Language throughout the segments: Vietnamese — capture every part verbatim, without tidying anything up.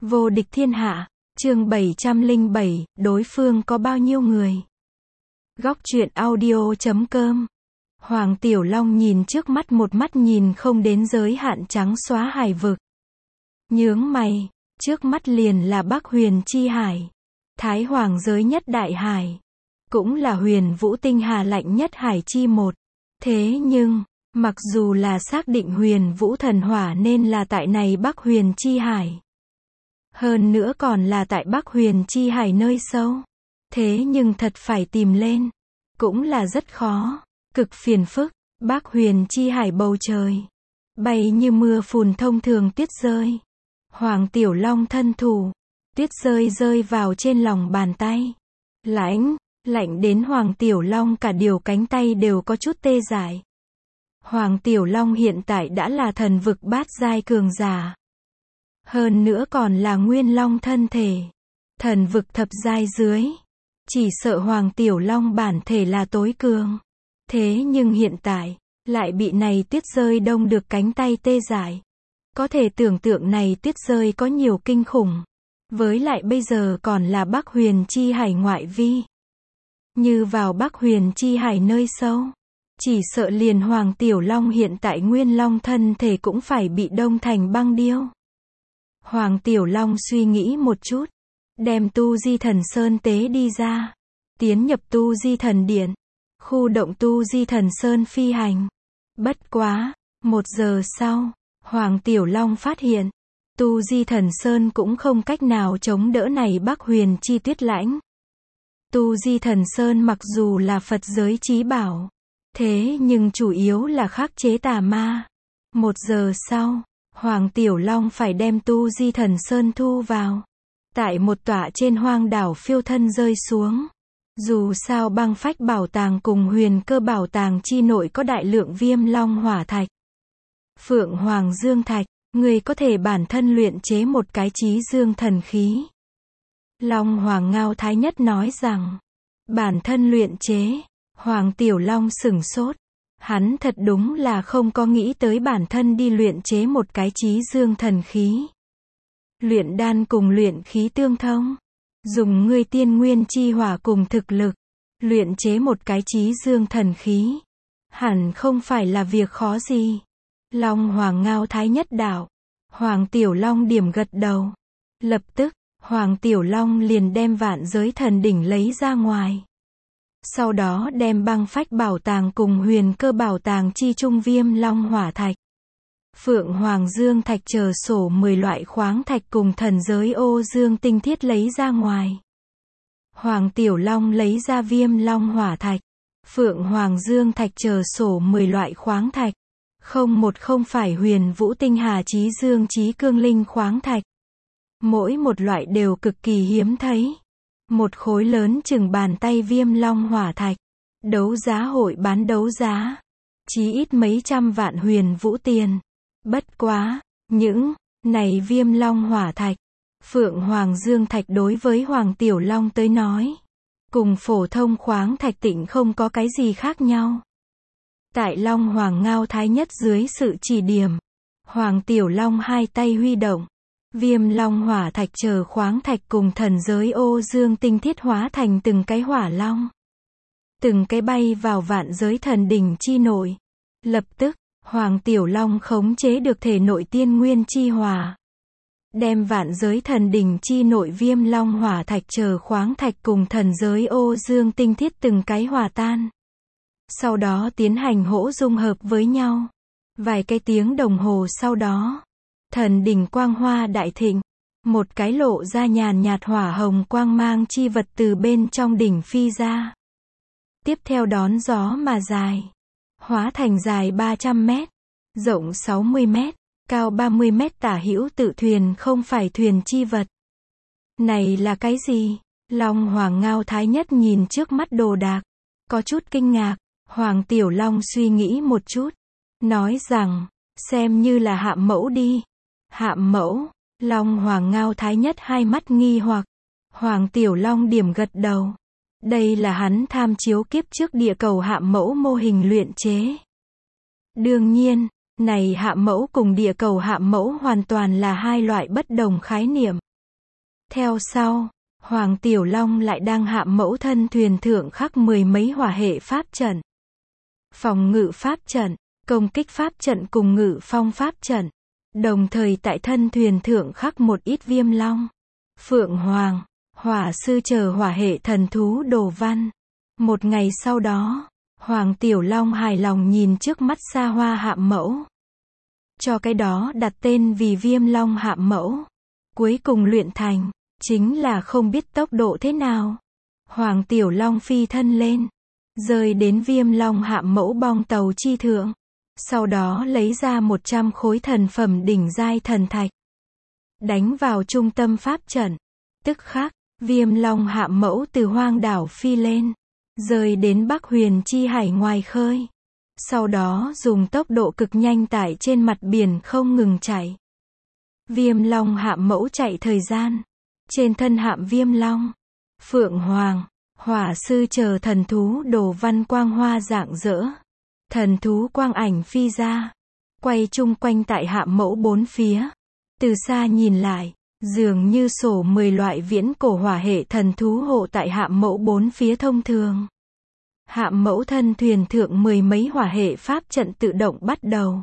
Vô địch thiên hạ, chương bảy trăm lẻ bảy, đối phương có bao nhiêu người? Góc truyện audio chấm com. Hoàng Tiểu Long nhìn trước mắt một mắt nhìn không đến giới hạn trắng xóa hải vực. Nhướng mày, trước mắt liền là Bắc Huyền Chi Hải. Thái Hoàng giới nhất đại hải. Cũng là huyền vũ tinh hà lạnh nhất hải chi một. Thế nhưng, mặc dù là xác định huyền vũ thần hỏa nên là tại này Bắc Huyền Chi Hải. Hơn nữa còn là tại Bắc Huyền Chi Hải nơi sâu. Thế nhưng thật phải tìm lên. Cũng là rất khó. Cực phiền phức. Bắc Huyền Chi Hải bầu trời. Bay như mưa phùn thông thường tuyết rơi. Hoàng Tiểu Long thân thủ. Tuyết rơi rơi vào trên lòng bàn tay. Lạnh, lạnh đến Hoàng Tiểu Long cả điều cánh tay đều có chút tê dại. Hoàng Tiểu Long hiện tại đã là thần vực bát giai cường giả. Hơn nữa còn là nguyên long thân thể. Thần vực thập giai dưới. Chỉ sợ Hoàng Tiểu Long bản thể là tối cường. Thế nhưng hiện tại, lại bị này tuyết rơi đông được cánh tay tê dại. Có thể tưởng tượng này tuyết rơi có nhiều kinh khủng. Với lại bây giờ còn là Bắc Huyền Chi Hải ngoại vi. Như vào Bắc Huyền Chi Hải nơi sâu. Chỉ sợ liền Hoàng Tiểu Long hiện tại nguyên long thân thể cũng phải bị đông thành băng điêu. Hoàng Tiểu Long suy nghĩ một chút. Đem tu di thần sơn tế đi ra. Tiến nhập tu di thần điện. Khu động tu di thần sơn phi hành. Bất quá, một giờ sau, Hoàng Tiểu Long phát hiện. Tu di thần sơn cũng không cách nào chống đỡ này Bắc Huyền Chi tuyết lãnh. Tu di thần sơn mặc dù là Phật giới chí bảo. Thế nhưng chủ yếu là khắc chế tà ma. Một giờ sau, Hoàng Tiểu Long phải đem tu di thần sơn thu vào. Tại một tọa trên hoang đảo phiêu thân rơi xuống. Dù sao băng phách bảo tàng cùng huyền cơ bảo tàng chi nội có đại lượng viêm long hỏa thạch. Phượng Hoàng Dương Thạch, người có thể bản thân luyện chế một cái chí dương thần khí. Long Hoàng Ngao Thái Nhất nói rằng, bản thân luyện chế. Hoàng Tiểu Long sửng sốt. Hắn thật đúng là không có nghĩ tới bản thân đi luyện chế một cái chí dương thần khí. Luyện đan cùng luyện khí tương thông. Dùng ngươi tiên nguyên chi hỏa cùng thực lực. Luyện chế một cái chí dương thần khí. Hẳn không phải là việc khó gì. Long Hoàng Ngao Thái Nhất đạo. Hoàng Tiểu Long điểm gật đầu. Lập tức, Hoàng Tiểu Long liền đem vạn giới thần đỉnh lấy ra ngoài. Sau đó đem băng phách bảo tàng cùng huyền cơ bảo tàng chi trung viêm long hỏa thạch. Phượng Hoàng Dương Thạch chờ sổ mười loại khoáng thạch cùng thần giới ô dương tinh thiết lấy ra ngoài. Hoàng Tiểu Long lấy ra viêm long hỏa thạch. Phượng Hoàng Dương Thạch chờ sổ mười loại khoáng thạch. Không một không phải huyền vũ tinh hà chí dương chí cương linh khoáng thạch. Mỗi một loại đều cực kỳ hiếm thấy. Một khối lớn chừng bàn tay viêm long hỏa thạch. Đấu giá hội bán đấu giá. Chí ít mấy trăm vạn huyền vũ tiền. Bất quá, những này viêm long hỏa thạch. Phượng Hoàng Dương Thạch đối với Hoàng Tiểu Long tới nói. Cùng phổ thông khoáng thạch tịnh không có cái gì khác nhau. Tại Long Hoàng Ngao Thái Nhất dưới sự chỉ điểm. Hoàng Tiểu Long hai tay huy động. Viêm long hỏa thạch chờ khoáng thạch cùng thần giới ô dương tinh thiết hóa thành từng cái hỏa long. Từng cái bay vào vạn giới thần đỉnh chi nội. Lập tức, Hoàng Tiểu Long khống chế được thể nội tiên nguyên chi hỏa. Đem vạn giới thần đỉnh chi nội viêm long hỏa thạch chờ khoáng thạch cùng thần giới ô dương tinh thiết từng cái hòa tan. Sau đó tiến hành hỗ dung hợp với nhau. Vài cái tiếng đồng hồ sau đó. Thần đỉnh quang hoa đại thịnh. Một cái lộ ra nhàn nhạt hỏa hồng quang mang chi vật từ bên trong đỉnh phi ra. Tiếp theo đón gió mà dài. Hóa thành dài ba trăm mét. Rộng sáu mươi mét. Cao ba mươi mét tả hữu tự thuyền không phải thuyền chi vật. Này là cái gì? Long Hoàng Ngao Thái Nhất nhìn trước mắt đồ đạc. Có chút kinh ngạc. Hoàng Tiểu Long suy nghĩ một chút. Nói rằng, xem như là hạm mẫu đi. Hạm mẫu, Long Hoàng Ngao Thái Nhất hai mắt nghi hoặc. Hoàng Tiểu Long điểm gật đầu. Đây là hắn tham chiếu kiếp trước địa cầu hạm mẫu mô hình luyện chế. Đương nhiên, này hạm mẫu cùng địa cầu hạm mẫu hoàn toàn là hai loại bất đồng khái niệm. Theo sau, Hoàng Tiểu Long lại đang hạm mẫu thân thuyền thượng khắc mười mấy hỏa hệ pháp trận. Phòng ngự pháp trận, công kích pháp trận cùng ngự phong pháp trận. Đồng thời tại thân thuyền thượng khắc một ít viêm long, phượng hoàng, hỏa sư chờ hỏa hệ thần thú đồ văn. Một ngày sau đó, Hoàng Tiểu Long hài lòng nhìn trước mắt xa hoa hạm mẫu. Cho cái đó đặt tên vì viêm long hạm mẫu. Cuối cùng luyện thành, chính là không biết tốc độ thế nào. Hoàng Tiểu Long phi thân lên, rơi đến viêm long hạm mẫu bong tàu chi thượng. Sau đó lấy ra một trăm khối thần phẩm đỉnh giai thần thạch. Đánh vào trung tâm pháp trận. Tức khắc, viêm long hạm mẫu từ hoang đảo phi lên. Rơi đến Bắc Huyền Chi Hải ngoài khơi. Sau đó dùng tốc độ cực nhanh tại trên mặt biển không ngừng chạy. Viêm long hạm mẫu chạy thời gian. Trên thân hạm viêm long, phượng hoàng, hỏa sư chờ thần thú đồ văn quang hoa rạng rỡ. Thần thú quang ảnh phi ra, quay chung quanh tại hạm mẫu bốn phía. Từ xa nhìn lại, dường như sổ mười loại viễn cổ hỏa hệ thần thú hộ tại hạm mẫu bốn phía thông thường. Hạm mẫu thân thuyền thượng mười mấy hỏa hệ pháp trận tự động bắt đầu.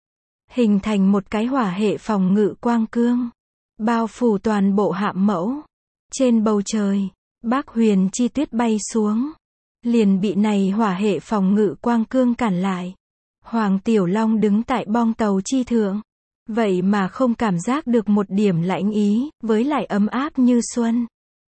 Hình thành một cái hỏa hệ phòng ngự quang cương. Bao phủ toàn bộ hạm mẫu. Trên bầu trời, Bắc Huyền Chi tuyết bay xuống. Liền bị này hỏa hệ phòng ngự quang cương cản lại. Hoàng Tiểu Long đứng tại bong tàu chi thượng. Vậy mà không cảm giác được một điểm lạnh ý, với lại ấm áp như xuân.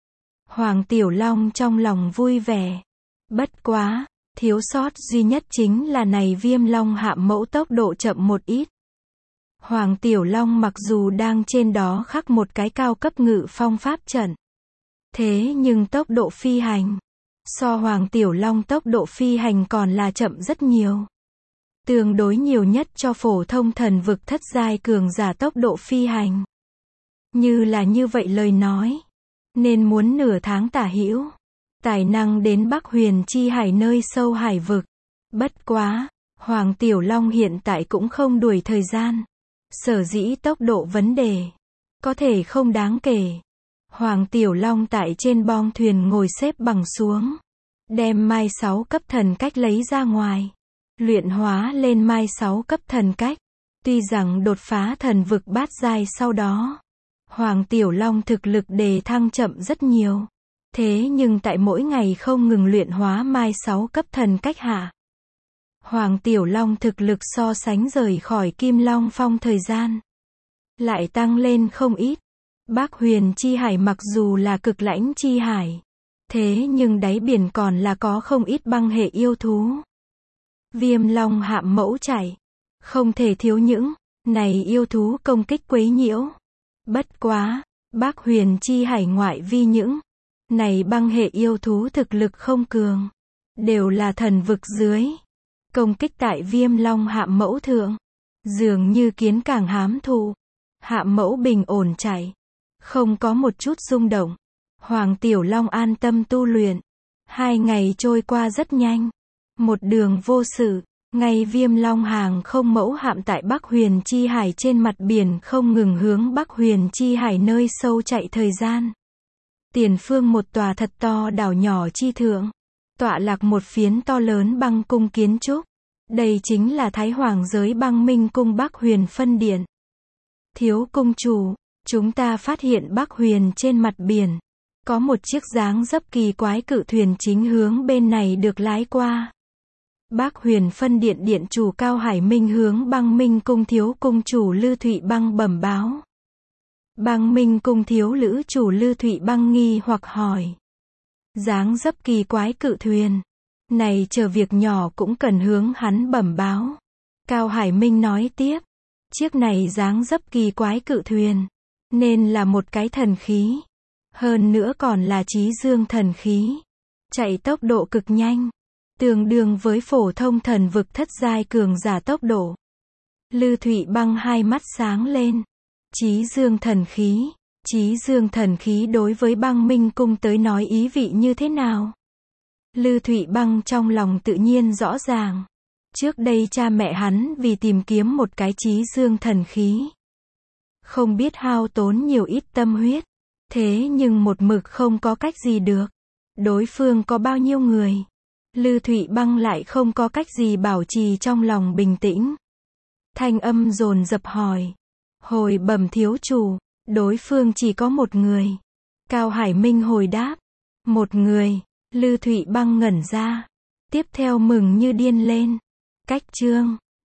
Hoàng Tiểu Long trong lòng vui vẻ. Bất quá, thiếu sót duy nhất chính là này viêm long hạm mẫu tốc độ chậm một ít. Hoàng Tiểu Long mặc dù đang trên đó khắc một cái cao cấp ngự phong pháp trận. Thế nhưng tốc độ phi hành, so Hoàng Tiểu Long tốc độ phi hành còn là chậm rất nhiều. Tương đối nhiều nhất cho phổ thông thần vực thất giai cường giả tốc độ phi hành. Như là như vậy lời nói, nên muốn nửa tháng tả hữu, tài năng đến Bắc Huyền Chi Hải nơi sâu hải vực. Bất quá, Hoàng Tiểu Long hiện tại cũng không đuổi thời gian. Sở dĩ tốc độ vấn đề, có thể không đáng kể. Hoàng Tiểu Long tại trên bong thuyền ngồi xếp bằng xuống. Đem mai sáu cấp thần cách lấy ra ngoài. Luyện hóa lên mai sáu cấp thần cách. Tuy rằng đột phá thần vực bát giai sau đó, Hoàng Tiểu Long thực lực đề thăng chậm rất nhiều. Thế nhưng tại mỗi ngày không ngừng luyện hóa mai sáu cấp thần cách hạ, Hoàng Tiểu Long thực lực so sánh rời khỏi Kim Long Phong thời gian lại tăng lên không ít. Bắc Huyền Chi Hải mặc dù là cực lãnh chi hải, thế nhưng đáy biển còn là có không ít băng hệ yêu thú. Viêm long hạm mẫu chạy, không thể thiếu những này yêu thú công kích quấy nhiễu. Bất quá, Bắc Huyền Chi Hải ngoại vi những này băng hệ yêu thú thực lực không cường, đều là thần vực dưới. Công kích tại viêm long hạm mẫu thượng, dường như kiến càng hám thụ. Hạm mẫu bình ổn chạy, không có một chút rung động. Hoàng Tiểu Long an tâm tu luyện. Hai ngày trôi qua rất nhanh. Một đường vô sự, ngay viêm long hàng không mẫu hạm tại Bắc Huyền Chi Hải trên mặt biển không ngừng hướng Bắc Huyền Chi Hải nơi sâu chạy thời gian. Tiền phương một tòa thật to đảo nhỏ chi thượng, tọa lạc một phiến to lớn băng cung kiến trúc. Đây chính là Thái Hoàng giới băng minh cung Bắc Huyền phân điện. Thiếu cung chủ, chúng ta phát hiện Bắc Huyền trên mặt biển, có một chiếc dáng dấp kỳ quái cự thuyền chính hướng bên này được lái qua. Bắc Huyền phân điện điện chủ Cao Hải Minh hướng băng minh cung thiếu cung chủ Lư Thụy Băng bẩm báo. Băng minh cung thiếu lữ chủ Lư Thụy Băng nghi hoặc hỏi. Dáng dấp kỳ quái cự thuyền, này chờ việc nhỏ cũng cần hướng hắn bẩm báo. Cao Hải Minh nói tiếp, chiếc này dáng dấp kỳ quái cự thuyền, nên là một cái thần khí. Hơn nữa còn là chí dương thần khí. Chạy tốc độ cực nhanh, tương đương với phổ thông thần vực thất giai cường giả tốc độ. Lư Thụy Băng hai mắt sáng lên. Chí dương thần khí, chí dương thần khí đối với băng minh cung tới nói ý vị như thế nào? Lư Thụy Băng trong lòng tự nhiên rõ ràng. Trước đây cha mẹ hắn vì tìm kiếm một cái chí dương thần khí, không biết hao tốn nhiều ít tâm huyết. Thế nhưng một mực không có cách gì được. Đối phương có bao nhiêu người? Lư Thụy Băng lại không có cách gì bảo trì trong lòng bình tĩnh. Thanh âm dồn dập hỏi. Hồi bẩm thiếu chủ, đối phương chỉ có một người. Cao Hải Minh hồi đáp. Một người. Lư Thụy Băng ngẩn ra. Tiếp theo mừng như điên lên. Cách chương